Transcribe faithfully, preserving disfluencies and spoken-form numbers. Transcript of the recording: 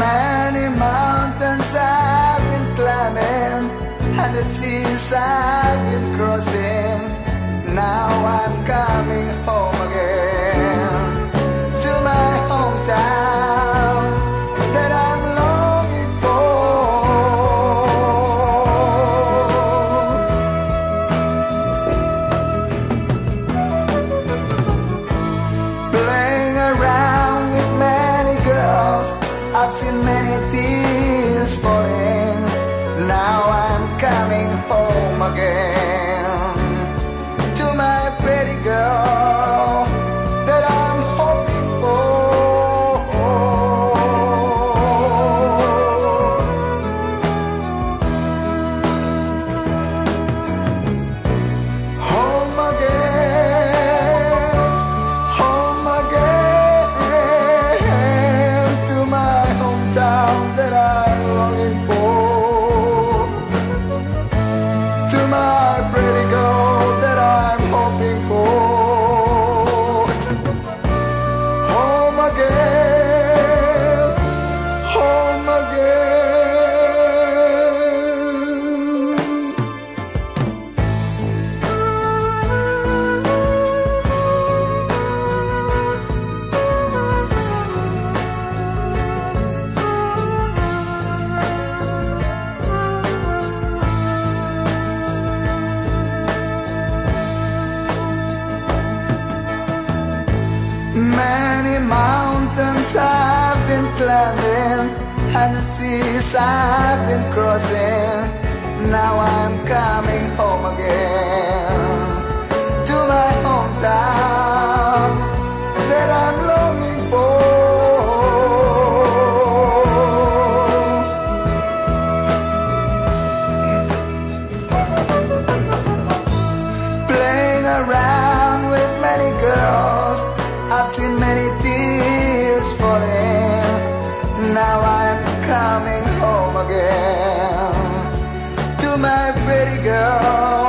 Many mountains I've been climbing, and the seas I've been crossing. Now I'm coming home again to my hometown that I'm longing for. Playing around with many girls, I've seen many tears falling. Now I'm coming home again to my pretty girl that I'm hoping for. Home again, home again to my hometown that I'm longing for. To my pretty girl that I'm hoping for. Home again, home again. Many mountains I've been climbing, and the seas I've been crossing. Now I'm coming home again to my hometown that I'm longing for. Playing around with many girls, I've seen many tears falling. Now I'm coming home again to my pretty girl